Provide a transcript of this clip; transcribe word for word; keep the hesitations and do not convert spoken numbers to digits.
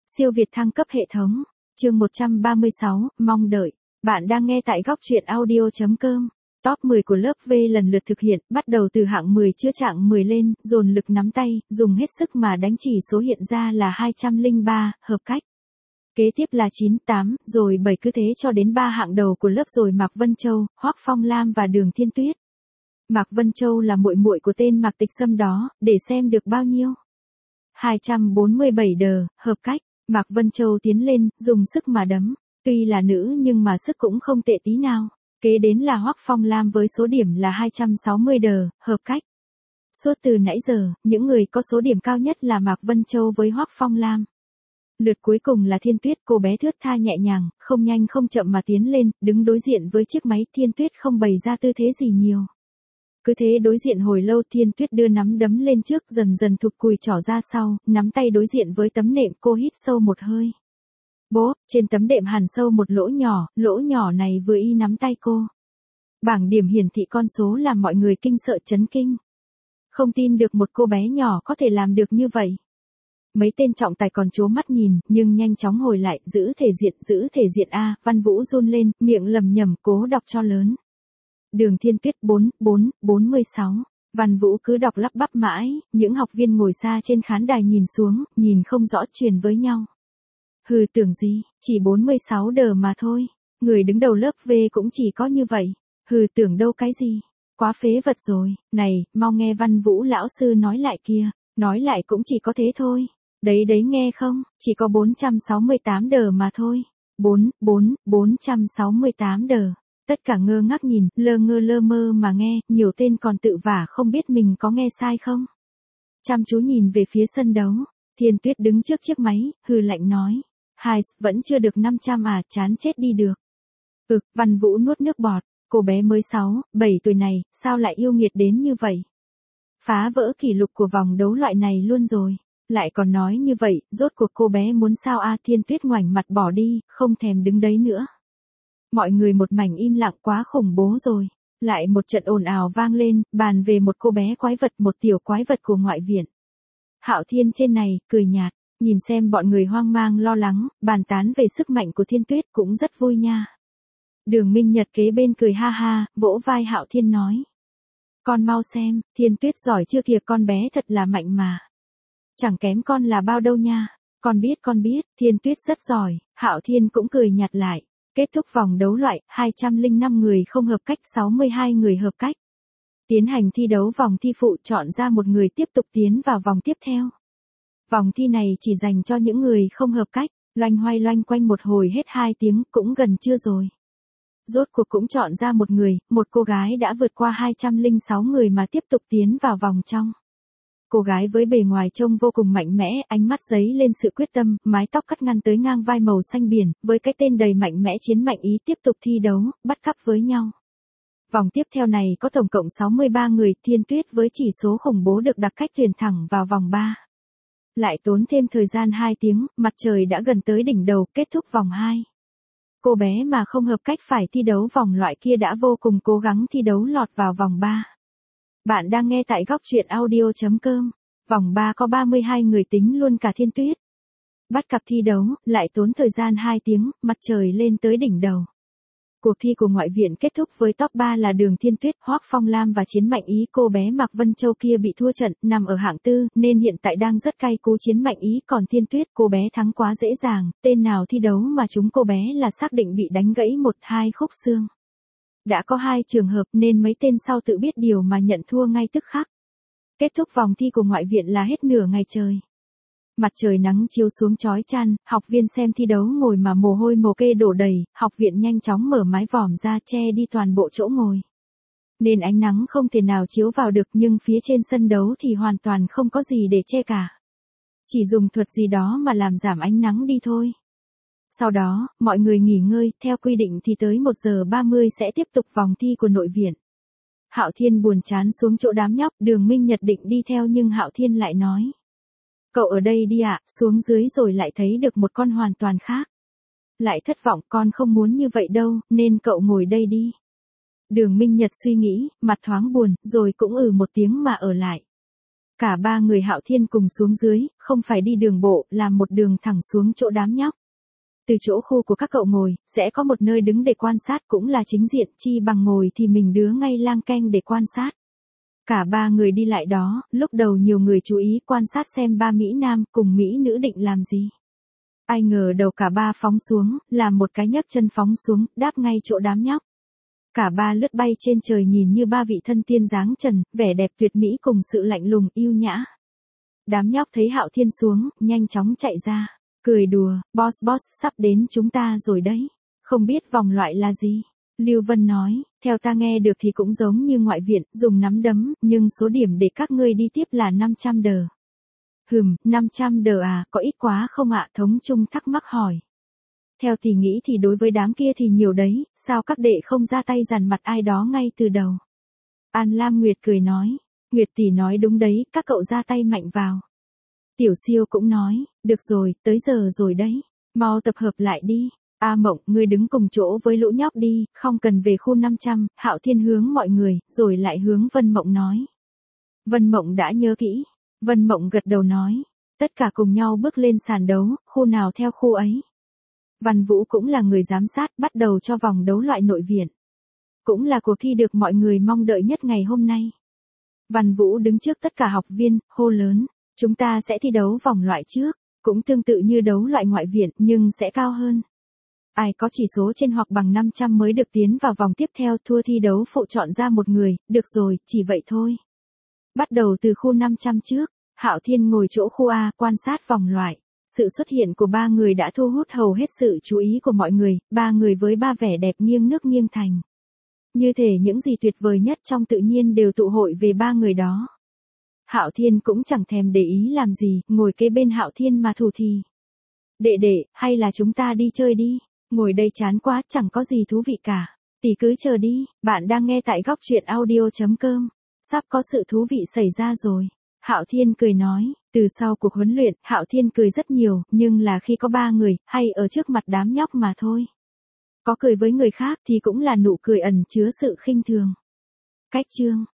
Siêu Việt thăng cấp hệ thống. Chương một trăm ba mươi sáu, mong đợi. Bạn đang nghe tại góc truyện audio chấm com. Top mười của lớp V lần lượt thực hiện, bắt đầu từ hạng mười chữa trạng mười lên, dồn lực nắm tay, dùng hết sức mà đánh chỉ số hiện ra là hai trăm lẻ ba, hợp cách. Kế tiếp là chín, tám, rồi bảy, cứ thế cho đến ba hạng đầu của lớp rồi Mạc Vân Châu, Hoắc Phong Lam và Đường Thiên Tuyết. Mạc Vân Châu là muội muội của tên Mạc Tịch Sâm đó, để xem được bao nhiêu. hai trăm bốn mươi bảy đờ, hợp cách. Mạc Vân Châu tiến lên, dùng sức mà đấm. Tuy là nữ nhưng mà sức cũng không tệ tí nào. Kế đến là Hoắc Phong Lam với số điểm là hai trăm sáu mươi đờ, hợp cách. Suốt từ nãy giờ, những người có số điểm cao nhất là Mạc Vân Châu với Hoắc Phong Lam. Lượt cuối cùng là Thiên Tuyết, cô bé thướt tha nhẹ nhàng, không nhanh không chậm mà tiến lên, đứng đối diện với chiếc máy. Thiên Tuyết không bày ra tư thế gì nhiều. Cứ thế đối diện hồi lâu. Thiên Tuyết đưa nắm đấm lên trước, dần dần thụt cùi trỏ ra sau, nắm tay đối diện với tấm nệm. Cô hít sâu một hơi. Bố, trên tấm đệm hằn sâu một lỗ nhỏ, lỗ nhỏ này vừa y nắm tay cô. Bảng điểm hiển thị con số làm mọi người kinh sợ chấn kinh. Không tin được một cô bé nhỏ có thể làm được như vậy. Mấy tên trọng tài còn trố mắt nhìn, nhưng nhanh chóng hồi lại, giữ thể diện, giữ thể diện a. Văn Vũ run lên, miệng lầm nhầm, cố đọc cho lớn. Đường Thiên Tuyết bốn, bốn, bốn mươi sáu. Văn Vũ cứ đọc lắp bắp mãi, những học viên ngồi xa trên khán đài nhìn xuống, nhìn không rõ truyền với nhau. Hừ, tưởng gì, chỉ bốn mươi sáu đờ mà thôi. Người đứng đầu lớp V cũng chỉ có như vậy. Hừ, tưởng đâu cái gì. Quá phế vật rồi. Này, mau nghe Văn Vũ lão sư nói lại kia. Nói lại cũng chỉ có thế thôi. Đấy đấy nghe không, chỉ có bốn trăm sáu mươi tám đờ mà thôi. bốn, bốn, bốn trăm sáu mươi tám đờ. Tất cả ngơ ngác nhìn, lơ ngơ lơ mơ mà nghe, nhiều tên còn tự vả không biết mình có nghe sai không. Chăm chú nhìn về phía sân đấu, Thiên Tuyết đứng trước chiếc máy, hừ lạnh nói. Hai, vẫn chưa được năm trăm à, chán chết đi được. Ực, Văn Vũ nuốt nước bọt, cô bé mới sáu, bảy tuổi này, sao lại yêu nghiệt đến như vậy? Phá vỡ kỷ lục của vòng đấu loại này luôn rồi. Lại còn nói như vậy, rốt cuộc cô bé muốn sao a? Thiên Tuyết ngoảnh mặt bỏ đi, không thèm đứng đấy nữa. Mọi người một mảnh im lặng, quá khủng bố rồi. Lại một trận ồn ào vang lên, bàn về một cô bé quái vật, một tiểu quái vật của ngoại viện. Hạo Thiên trên này, cười nhạt, nhìn xem bọn người hoang mang lo lắng, bàn tán về sức mạnh của Thiên Tuyết cũng rất vui nha. Đường Minh Nhật kế bên cười ha ha, vỗ vai Hạo Thiên nói. Con mau xem, Thiên Tuyết giỏi chưa kìa, con bé thật là mạnh mà. Chẳng kém con là bao đâu nha. Con biết con biết, Thiên Tuyết rất giỏi. Hạo Thiên cũng cười nhạt lại. Kết thúc vòng đấu loại, hai trăm lẻ năm người không hợp cách, sáu mươi hai người hợp cách. Tiến hành thi đấu vòng thi phụ, chọn ra một người tiếp tục tiến vào vòng tiếp theo. Vòng thi này chỉ dành cho những người không hợp cách. Loanh hoay loanh quanh một hồi hết hai tiếng, cũng gần trưa rồi. Rốt cuộc cũng chọn ra một người, một cô gái đã vượt qua hai trăm lẻ sáu người mà tiếp tục tiến vào vòng trong. Cô gái với bề ngoài trông vô cùng mạnh mẽ, ánh mắt giấy lên sự quyết tâm, mái tóc cắt ngắn tới ngang vai màu xanh biển, với cái tên đầy mạnh mẽ chiến mạnh ý tiếp tục thi đấu, bắt cặp với nhau. Vòng tiếp theo này có tổng cộng sáu mươi ba người. Thiên Tuyết với chỉ số khủng bố được đặt cách thuyền thẳng vào vòng ba. Lại tốn thêm thời gian hai tiếng, mặt trời đã gần tới đỉnh đầu, kết thúc vòng hai. Cô bé mà không hợp cách phải thi đấu vòng loại kia đã vô cùng cố gắng thi đấu lọt vào vòng ba. Bạn đang nghe tại góc truyện audio chấm com. Vòng ba có ba mươi hai người tính luôn cả Thiên Tuyết. Bắt cặp thi đấu, lại tốn thời gian hai tiếng, mặt trời lên tới đỉnh đầu. Cuộc thi của ngoại viện kết thúc với top ba là Đường Thiên Tuyết, Hoắc Phong Lam và Chiến Mạnh Ý. Cô bé Mạc Vân Châu kia bị thua trận, nằm ở hạng tư, nên hiện tại đang rất cay cú Chiến Mạnh Ý. Còn Thiên Tuyết, cô bé thắng quá dễ dàng, tên nào thi đấu mà chúng cô bé là xác định bị đánh gãy một hai khúc xương. Đã có hai trường hợp nên mấy tên sau tự biết điều mà nhận thua ngay tức khắc. Kết thúc vòng thi của ngoại viện là hết nửa ngày trời. Mặt trời nắng chiếu xuống chói chang, học viên xem thi đấu ngồi mà mồ hôi mồ kê đổ đầy, học viện nhanh chóng mở mái vòm ra che đi toàn bộ chỗ ngồi. Nên ánh nắng không thể nào chiếu vào được, nhưng phía trên sân đấu thì hoàn toàn không có gì để che cả. Chỉ dùng thuật gì đó mà làm giảm ánh nắng đi thôi. Sau đó, mọi người nghỉ ngơi, theo quy định thì tới một giờ ba mươi sẽ tiếp tục vòng thi của nội viện. Hạo Thiên buồn chán xuống chỗ đám nhóc, Đường Minh Nhật định đi theo nhưng Hạo Thiên lại nói. Cậu ở đây đi ạ, xuống dưới rồi lại thấy được một con hoàn toàn khác. Lại thất vọng, con không muốn như vậy đâu, nên cậu ngồi đây đi. Đường Minh Nhật suy nghĩ, mặt thoáng buồn, rồi cũng ừ một tiếng mà ở lại. Cả ba người Hạo Thiên cùng xuống dưới, không phải đi đường bộ, làm một đường thẳng xuống chỗ đám nhóc. Từ chỗ khu của các cậu ngồi, sẽ có một nơi đứng để quan sát cũng là chính diện, chi bằng ngồi thì mình đứa ngay lang canh để quan sát. Cả ba người đi lại đó, lúc đầu nhiều người chú ý quan sát xem ba Mỹ Nam cùng Mỹ nữ định làm gì. Ai ngờ đầu cả ba phóng xuống, làm một cái nhấc chân phóng xuống, đáp ngay chỗ đám nhóc. Cả ba lướt bay trên trời nhìn như ba vị thân tiên dáng trần, vẻ đẹp tuyệt mỹ cùng sự lạnh lùng yêu nhã. Đám nhóc thấy Hạo Thiên xuống, nhanh chóng chạy ra, cười đùa, boss boss sắp đến chúng ta rồi đấy. Không biết vòng loại là gì? Lưu Vân nói, theo ta nghe được thì cũng giống như ngoại viện, dùng nắm đấm, nhưng số điểm để các ngươi đi tiếp là năm trăm đờ. Hừm, năm trăm đờ à, có ít quá không ạ? Thống Trung thắc mắc hỏi. Theo tỷ nghĩ thì đối với đám kia thì nhiều đấy, sao các đệ không ra tay dằn mặt ai đó ngay từ đầu? An Lam Nguyệt cười nói, Nguyệt tỷ nói đúng đấy, các cậu ra tay mạnh vào. Tiểu Siêu cũng nói, được rồi, tới giờ rồi đấy, mau tập hợp lại đi. A Mộng, ngươi đứng cùng chỗ với lũ nhóc đi, không cần về khu năm trăm, Hạo Thiên hướng mọi người, rồi lại hướng Vân Mộng nói. Vân Mộng đã nhớ kỹ. Vân Mộng gật đầu nói, tất cả cùng nhau bước lên sàn đấu, khu nào theo khu ấy. Văn Vũ cũng là người giám sát, bắt đầu cho vòng đấu loại nội viện. Cũng là cuộc thi được mọi người mong đợi nhất ngày hôm nay. Văn Vũ đứng trước tất cả học viên, hô lớn, chúng ta sẽ thi đấu vòng loại trước, cũng tương tự như đấu loại ngoại viện nhưng sẽ cao hơn. Ai có chỉ số trên hoặc bằng năm trăm mới được tiến vào vòng tiếp theo, thua thi đấu phụ chọn ra một người, được rồi, chỉ vậy thôi. Bắt đầu từ khu năm trăm trước, Hạo Thiên ngồi chỗ khu A quan sát vòng loại. Sự xuất hiện của ba người đã thu hút hầu hết sự chú ý của mọi người, ba người với ba vẻ đẹp nghiêng nước nghiêng thành. Như thể những gì tuyệt vời nhất trong tự nhiên đều tụ hội về ba người đó. Hạo Thiên cũng chẳng thèm để ý làm gì, ngồi kế bên Hạo Thiên mà thủ thì. Đệ đệ, hay là chúng ta đi chơi đi, ngồi đây chán quá, chẳng có gì thú vị cả. Tỷ cứ chờ đi, bạn đang nghe tại góc truyện audio chấm com. Sắp có sự thú vị xảy ra rồi. Hạo Thiên cười nói, từ sau cuộc huấn luyện, Hạo Thiên cười rất nhiều, nhưng là khi có ba người, hay ở trước mặt đám nhóc mà thôi. Có cười với người khác thì cũng là nụ cười ẩn chứa sự khinh thường. Cách chương